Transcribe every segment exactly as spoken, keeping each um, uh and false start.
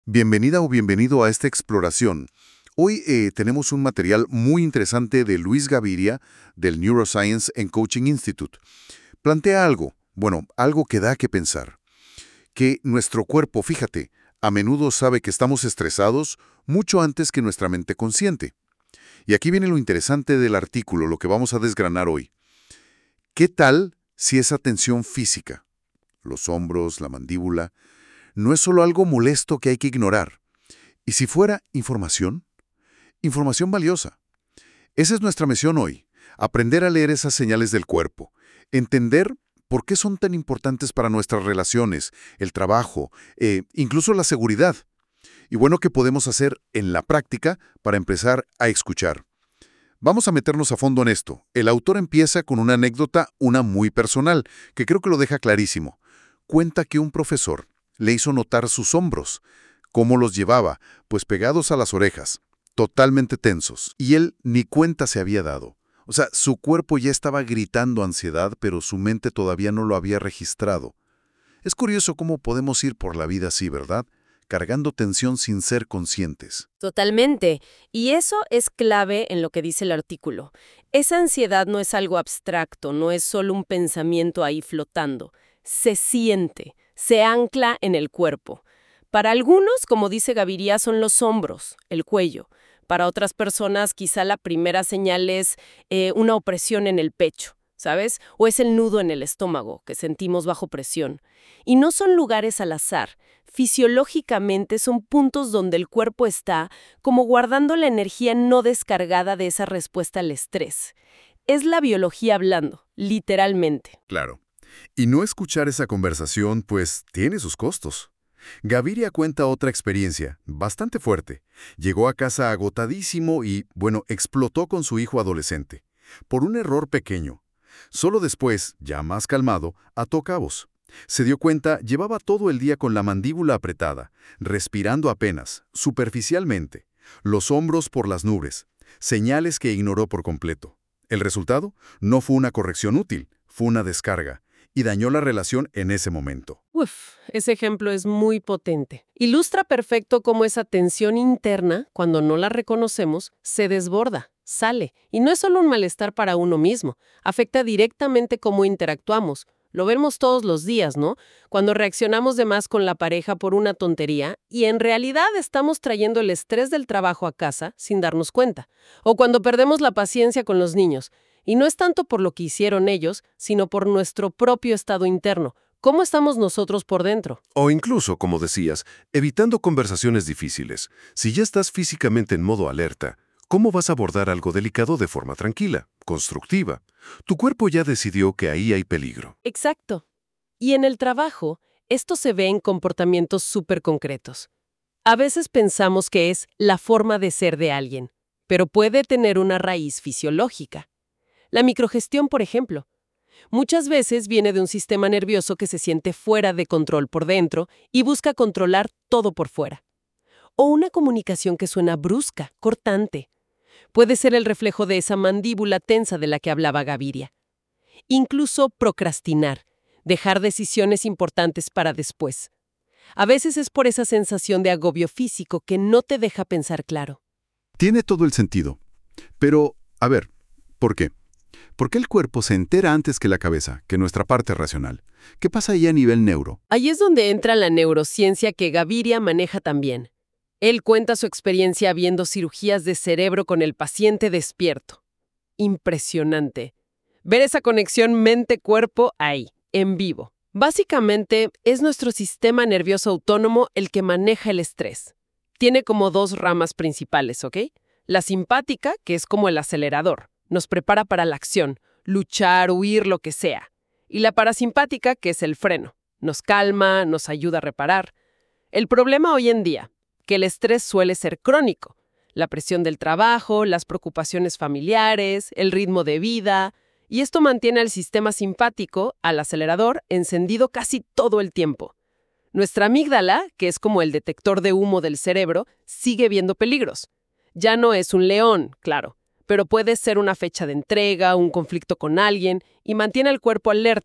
Bienvenida o bienvenido a esta exploración. Hoy eh, tenemos un material muy interesante de Luis Gaviria del Neuroscience and Coaching Institute. Plantea algo, bueno, algo que da que pensar. Que nuestro cuerpo, fíjate, a menudo sabe que estamos estresados mucho antes que nuestra mente consciente. Y aquí viene lo interesante del artículo, lo que vamos a desgranar hoy. ¿Qué tal si esa tensión física, los hombros, la mandíbula, no es solo algo molesto que hay que ignorar? ¿Y si fuera información? Información valiosa. Esa es nuestra misión hoy, aprender a leer esas señales del cuerpo, entender por qué son tan importantes para nuestras relaciones, el trabajo, eh, incluso la seguridad. Y bueno, ¿qué podemos hacer en la práctica para empezar a escuchar? Vamos a meternos a fondo en esto. El autor empieza con una anécdota, una muy personal, que creo que lo deja clarísimo. Cuenta que un profesor le hizo notar sus hombros. ¿Cómo los llevaba? Pues pegados a las orejas, totalmente tensos. Y él ni cuenta se había dado. O sea, su cuerpo ya estaba gritando ansiedad, pero su mente todavía no lo había registrado. Es curioso cómo podemos ir por la vida así, ¿verdad? Cargando tensión sin ser conscientes. Totalmente. Y eso es clave en lo que dice el artículo. Esa ansiedad no es algo abstracto, no es solo un pensamiento ahí flotando. Se siente, se ancla en el cuerpo. Para algunos, como dice Gaviria, son los hombros, el cuello. Para otras personas, quizá la primera señal es eh, una opresión en el pecho, ¿sabes? O es el nudo en el estómago, que sentimos bajo presión. Y no son lugares al azar. Fisiológicamente son puntos donde el cuerpo está como guardando la energía no descargada de esa respuesta al estrés. Es la biología hablando, literalmente. Claro. Y no escuchar esa conversación, pues, tiene sus costos. Gaviria cuenta otra experiencia, bastante fuerte. Llegó a casa agotadísimo y, bueno, explotó con su hijo adolescente. Por un error pequeño. Solo después, ya más calmado, ató cabos. Se dio cuenta, llevaba todo el día con la mandíbula apretada, respirando apenas, superficialmente, los hombros por las nubes, señales que ignoró por completo. El resultado no fue una corrección útil, fue una descarga, y dañó la relación en ese momento. Uf, ese ejemplo es muy potente. Ilustra perfecto cómo esa tensión interna, cuando no la reconocemos, se desborda, sale. Y no es solo un malestar para uno mismo, afecta directamente cómo interactuamos. Lo vemos todos los días, ¿no? Cuando reaccionamos de más con la pareja por una tontería y en realidad estamos trayendo el estrés del trabajo a casa sin darnos cuenta. O cuando perdemos la paciencia con los niños. Y no es tanto por lo que hicieron ellos, sino por nuestro propio estado interno. ¿Cómo estamos nosotros por dentro? O incluso, como decías, evitando conversaciones difíciles. Si ya estás físicamente en modo alerta, ¿cómo vas a abordar algo delicado de forma tranquila, constructiva? Tu cuerpo ya decidió que ahí hay peligro. Exacto. Y en el trabajo, esto se ve en comportamientos súper concretos. A veces pensamos que es la forma de ser de alguien, pero puede tener una raíz fisiológica. La microgestión, por ejemplo. Muchas veces viene de un sistema nervioso que se siente fuera de control por dentro y busca controlar todo por fuera. O una comunicación que suena brusca, cortante. Puede ser el reflejo de esa mandíbula tensa de la que hablaba Gaviria. Incluso procrastinar, dejar decisiones importantes para después. A veces es por esa sensación de agobio físico que no te deja pensar claro. Tiene todo el sentido. Pero, a ver, ¿por qué? ¿Por qué el cuerpo se entera antes que la cabeza, que nuestra parte racional? ¿Qué pasa ahí a nivel neuro? Ahí es donde entra la neurociencia que Gaviria maneja también. Él cuenta su experiencia viendo cirugías de cerebro con el paciente despierto. Impresionante. Ver esa conexión mente-cuerpo ahí, en vivo. Básicamente, es nuestro sistema nervioso autónomo el que maneja el estrés. Tiene como dos ramas principales, ¿ok? La simpática, que es como el acelerador. Nos prepara para la acción, luchar, huir, lo que sea. Y la parasimpática, que es el freno. Nos calma, nos ayuda a reparar. El problema hoy en día, que el estrés suele ser crónico. La presión del trabajo, las preocupaciones familiares, el ritmo de vida. Y esto mantiene al sistema simpático, al acelerador, encendido casi todo el tiempo. Nuestra amígdala, que es como el detector de humo del cerebro, sigue viendo peligros. Ya no es un león, claro, pero puede ser una fecha de entrega, un conflicto con alguien, y mantiene al cuerpo alerta,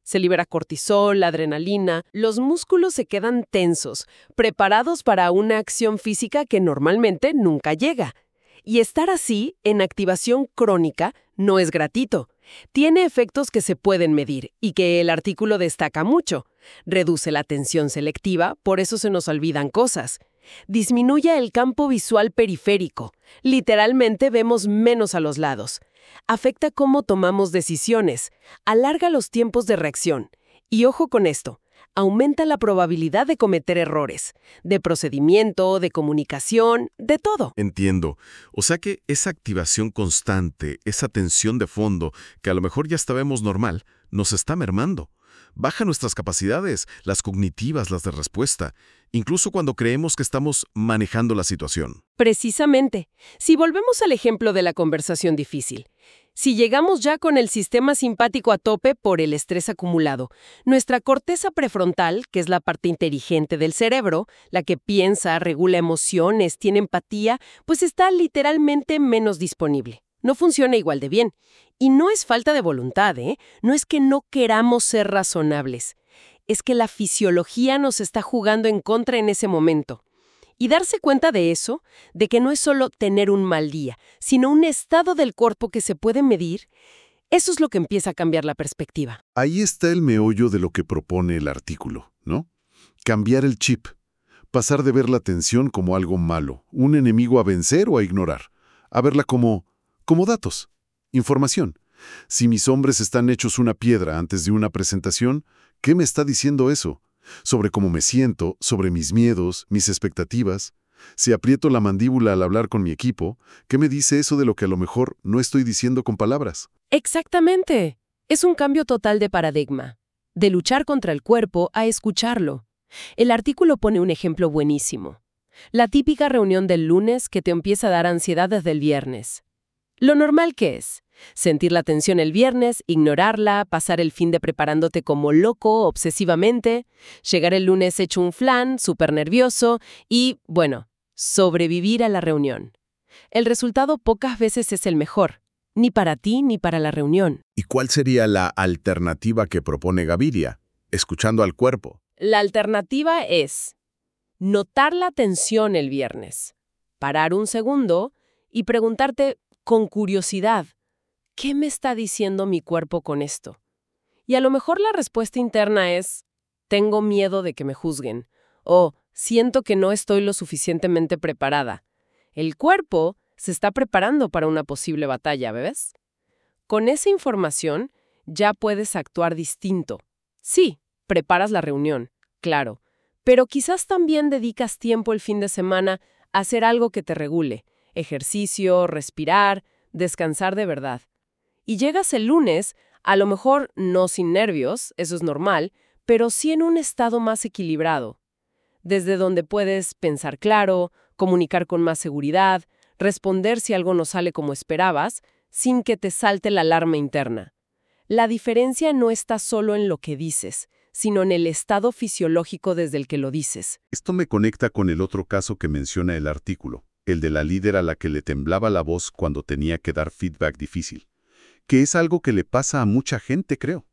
Se libera cortisol, adrenalina, los músculos se quedan tensos, preparados para una acción física que normalmente nunca llega. Y estar así, en activación crónica, no es gratuito. Tiene efectos que se pueden medir y que el artículo destaca mucho. Reduce la atención selectiva, por eso se nos olvidan cosas. Disminuye el campo visual periférico. Literalmente vemos menos a los lados. Afecta cómo tomamos decisiones. Alarga los tiempos de reacción. Y ojo con esto. Aumenta la probabilidad de cometer errores, de procedimiento, de comunicación, de todo. Entiendo. O sea que esa activación constante, esa tensión de fondo, que a lo mejor ya estábamos normal, nos está mermando. Baja nuestras capacidades, las cognitivas, las de respuesta, incluso cuando creemos que estamos manejando la situación. Precisamente. Si volvemos al ejemplo de la conversación difícil, si llegamos ya con el sistema simpático a tope por el estrés acumulado, nuestra corteza prefrontal, que es la parte inteligente del cerebro, la que piensa, regula emociones, tiene empatía, pues está literalmente menos disponible. No funciona igual de bien. Y no es falta de voluntad, ¿eh? No es que no queramos ser razonables. Es que la fisiología nos está jugando en contra en ese momento. Y darse cuenta de eso, de que no es solo tener un mal día, sino un estado del cuerpo que se puede medir, eso es lo que empieza a cambiar la perspectiva. Ahí está el meollo de lo que propone el artículo, ¿no? Cambiar el chip. Pasar de ver la tensión como algo malo, un enemigo a vencer o a ignorar, a verla como, como datos, información. Si mis hombres están hechos una piedra antes de una presentación, ¿qué me está diciendo eso? Sobre cómo me siento, sobre mis miedos, mis expectativas. Si aprieto la mandíbula al hablar con mi equipo, ¿qué me dice eso de lo que a lo mejor no estoy diciendo con palabras? Exactamente. Es un cambio total de paradigma. De luchar contra el cuerpo a escucharlo. El artículo pone un ejemplo buenísimo. La típica reunión del lunes que te empieza a dar ansiedad desde el viernes. Lo normal que es sentir la tensión el viernes, ignorarla, pasar el fin de preparándote como loco, obsesivamente, llegar el lunes hecho un flan, súper nervioso y, bueno, sobrevivir a la reunión. El resultado pocas veces es el mejor, ni para ti ni para la reunión. ¿Y cuál sería la alternativa que propone Gaviria? Escuchando al cuerpo. La alternativa es notar la tensión el viernes, parar un segundo y preguntarte con curiosidad, ¿qué me está diciendo mi cuerpo con esto? Y a lo mejor la respuesta interna es, tengo miedo de que me juzguen, o siento que no estoy lo suficientemente preparada. El cuerpo se está preparando para una posible batalla, ¿ves? Con esa información ya puedes actuar distinto. Sí, preparas la reunión, claro, pero quizás también dedicas tiempo el fin de semana a hacer algo que te regule. Ejercicio, respirar, descansar de verdad. Y llegas el lunes, a lo mejor no sin nervios, eso es normal, pero sí en un estado más equilibrado, desde donde puedes pensar claro, comunicar con más seguridad, responder si algo no sale como esperabas, sin que te salte la alarma interna. La diferencia no está solo en lo que dices, sino en el estado fisiológico desde el que lo dices. Esto me conecta con el otro caso que menciona el artículo, el de la líder a la que le temblaba la voz cuando tenía que dar feedback difícil, que es algo que le pasa a mucha gente, creo.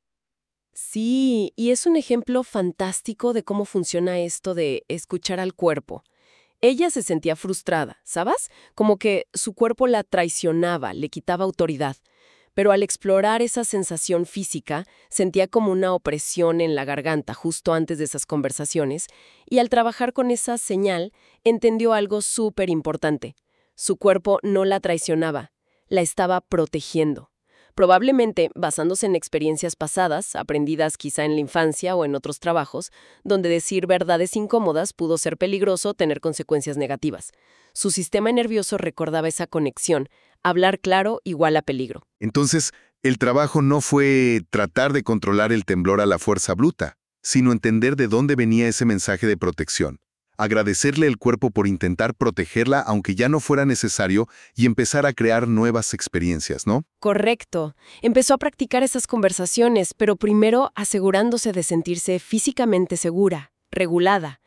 Sí, y es un ejemplo fantástico de cómo funciona esto de escuchar al cuerpo. Ella se sentía frustrada, ¿sabes? Como que su cuerpo la traicionaba, le quitaba autoridad. Pero al explorar esa sensación física, sentía como una opresión en la garganta justo antes de esas conversaciones, y al trabajar con esa señal, entendió algo súper importante. Su cuerpo no la traicionaba, la estaba protegiendo. Probablemente basándose en experiencias pasadas, aprendidas quizá en la infancia o en otros trabajos, donde decir verdades incómodas pudo ser peligroso, tener consecuencias negativas. Su sistema nervioso recordaba esa conexión. Hablar claro igual a peligro. Entonces, el trabajo no fue tratar de controlar el temblor a la fuerza bruta, sino entender de dónde venía ese mensaje de protección. Agradecerle al cuerpo por intentar protegerla aunque ya no fuera necesario y empezar a crear nuevas experiencias, ¿no? Correcto. Empezó a practicar esas conversaciones, pero primero asegurándose de sentirse físicamente segura, regulada.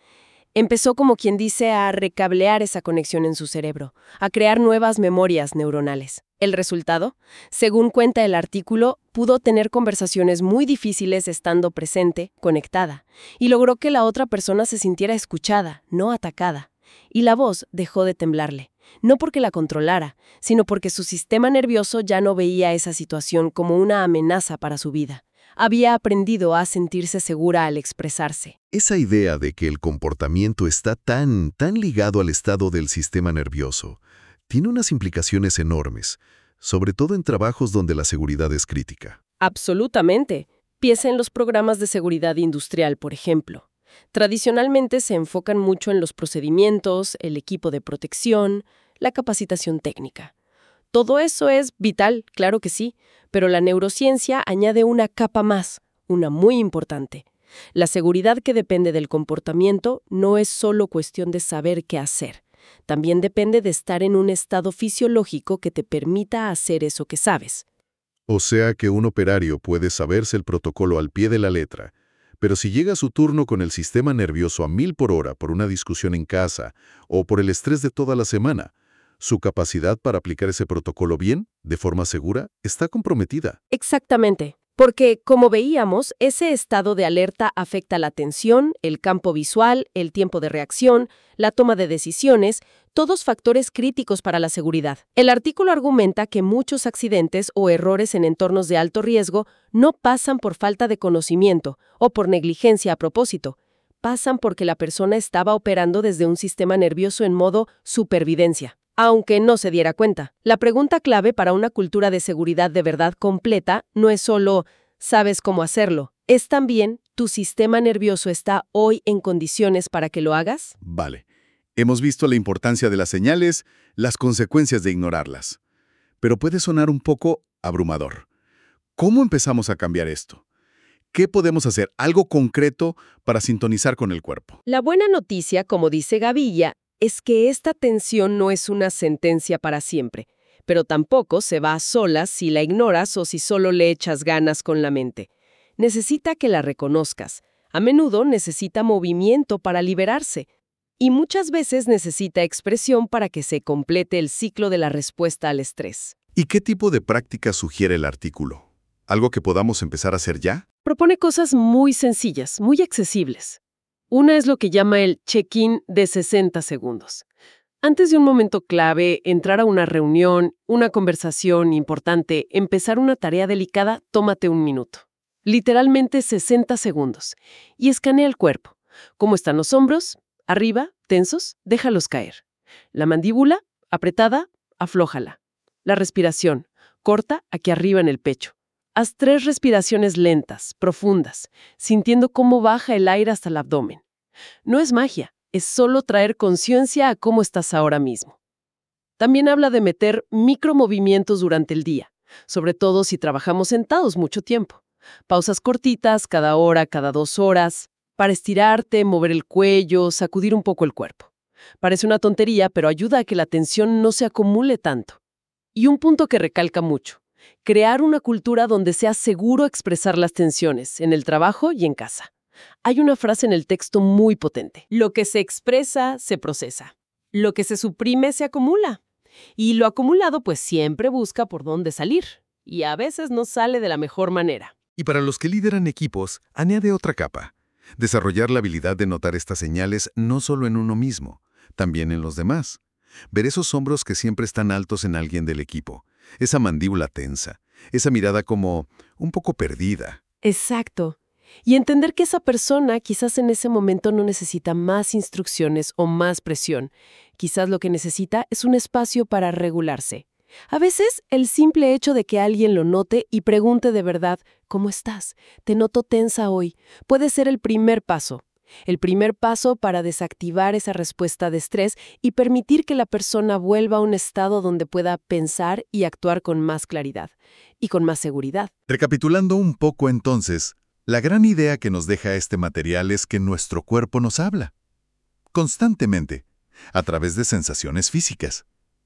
Empezó, como quien dice, a recablear esa conexión en su cerebro, a crear nuevas memorias neuronales. El resultado, según cuenta el artículo, pudo tener conversaciones muy difíciles estando presente, conectada, y logró que la otra persona se sintiera escuchada, no atacada. Y la voz dejó de temblarle, no porque la controlara, sino porque su sistema nervioso ya no veía esa situación como una amenaza para su vida. Había aprendido a sentirse segura al expresarse. Esa idea de que el comportamiento está tan, tan ligado al estado del sistema nervioso tiene unas implicaciones enormes, sobre todo en trabajos donde la seguridad es crítica. Absolutamente. Piensa en los programas de seguridad industrial, por ejemplo. Tradicionalmente se enfocan mucho en los procedimientos, el equipo de protección, la capacitación técnica. Todo eso es vital, claro que sí, pero la neurociencia añade una capa más, una muy importante. La seguridad que depende del comportamiento no es solo cuestión de saber qué hacer. También depende de estar en un estado fisiológico que te permita hacer eso que sabes. O sea que un operario puede saberse el protocolo al pie de la letra, pero si llega su turno con el sistema nervioso a mil por hora por una discusión en casa o por el estrés de toda la semana, su capacidad para aplicar ese protocolo bien, de forma segura, está comprometida. Exactamente, porque, como veíamos, ese estado de alerta afecta la atención, el campo visual, el tiempo de reacción, la toma de decisiones, todos factores críticos para la seguridad. El artículo argumenta que muchos accidentes o errores en entornos de alto riesgo no pasan por falta de conocimiento o por negligencia a propósito, pasan porque la persona estaba operando desde un sistema nervioso en modo supervivencia. Aunque no se diera cuenta. La pregunta clave para una cultura de seguridad de verdad completa no es solo ¿sabes cómo hacerlo? Es también ¿tu sistema nervioso está hoy en condiciones para que lo hagas? Vale. Hemos visto la importancia de las señales, las consecuencias de ignorarlas. Pero puede sonar un poco abrumador. ¿Cómo empezamos a cambiar esto? ¿Qué podemos hacer? Algo concreto para sintonizar con el cuerpo. La buena noticia, como dice Gaviria, es que esta tensión no es una sentencia para siempre, pero tampoco se va a solas si la ignoras o si solo le echas ganas con la mente. Necesita que la reconozcas. A menudo necesita movimiento para liberarse. Y muchas veces necesita expresión para que se complete el ciclo de la respuesta al estrés. ¿Y qué tipo de práctica sugiere el artículo? ¿Algo que podamos empezar a hacer ya? Propone cosas muy sencillas, muy accesibles. Una es lo que llama el check-in de sesenta segundos. Antes de un momento clave, entrar a una reunión, una conversación importante, empezar una tarea delicada, tómate un minuto. Literalmente sesenta segundos. Y escanea el cuerpo. ¿Cómo están los hombros? Arriba, tensos, déjalos caer. La mandíbula, apretada, aflójala. La respiración, corta aquí arriba en el pecho. Haz tres respiraciones lentas, profundas, sintiendo cómo baja el aire hasta el abdomen. No es magia, es solo traer conciencia a cómo estás ahora mismo. También habla de meter micromovimientos durante el día, sobre todo si trabajamos sentados mucho tiempo. Pausas cortitas, cada hora, cada dos horas, para estirarte, mover el cuello, sacudir un poco el cuerpo. Parece una tontería, pero ayuda a que la tensión no se acumule tanto. Y un punto que recalca mucho. Crear una cultura donde sea seguro expresar las tensiones, en el trabajo y en casa. Hay una frase en el texto muy potente. Lo que se expresa, se procesa. Lo que se suprime, se acumula. Y lo acumulado, pues siempre busca por dónde salir. Y a veces no sale de la mejor manera. Y para los que lideran equipos, añade otra capa. Desarrollar la habilidad de notar estas señales no solo en uno mismo, también en los demás. Ver esos hombros que siempre están altos en alguien del equipo. Esa mandíbula tensa, esa mirada como un poco perdida. Exacto. Y entender que esa persona quizás en ese momento no necesita más instrucciones o más presión. Quizás lo que necesita es un espacio para regularse. A veces, el simple hecho de que alguien lo note y pregunte de verdad, ¿cómo estás? Te noto tensa hoy, puede ser el primer paso. El primer paso para desactivar esa respuesta de estrés y permitir que la persona vuelva a un estado donde pueda pensar y actuar con más claridad y con más seguridad. Recapitulando un poco entonces, la gran idea que nos deja este material es que nuestro cuerpo nos habla, constantemente, a través de sensaciones físicas.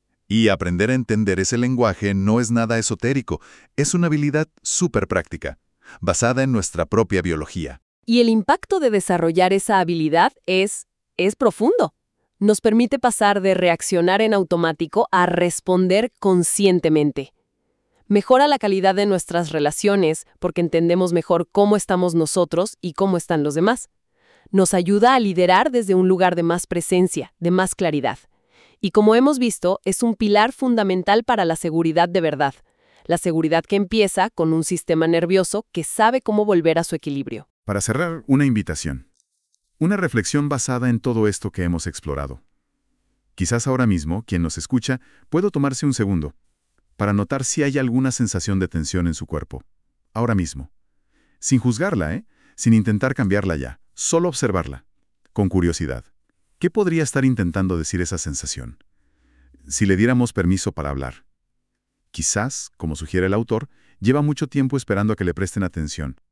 Y aprender a entender ese lenguaje no es nada esotérico, es una habilidad súper práctica, basada en nuestra propia biología. Y el impacto de desarrollar esa habilidad es es profundo. Nos permite pasar de reaccionar en automático a responder conscientemente. Mejora la calidad de nuestras relaciones porque entendemos mejor cómo estamos nosotros y cómo están los demás. Nos ayuda a liderar desde un lugar de más presencia, de más claridad. Y como hemos visto, es un pilar fundamental para la seguridad de verdad. La seguridad que empieza con un sistema nervioso que sabe cómo volver a su equilibrio. Para cerrar, una invitación. Una reflexión basada en todo esto que hemos explorado. Quizás ahora mismo, quien nos escucha, pueda tomarse un segundo para notar si hay alguna sensación de tensión en su cuerpo. Ahora mismo. Sin juzgarla, ¿eh? Sin intentar cambiarla ya. Solo observarla. Con curiosidad. ¿Qué podría estar intentando decir esa sensación? Si le diéramos permiso para hablar. Quizás, como sugiere el autor, lleva mucho tiempo esperando a que le presten atención.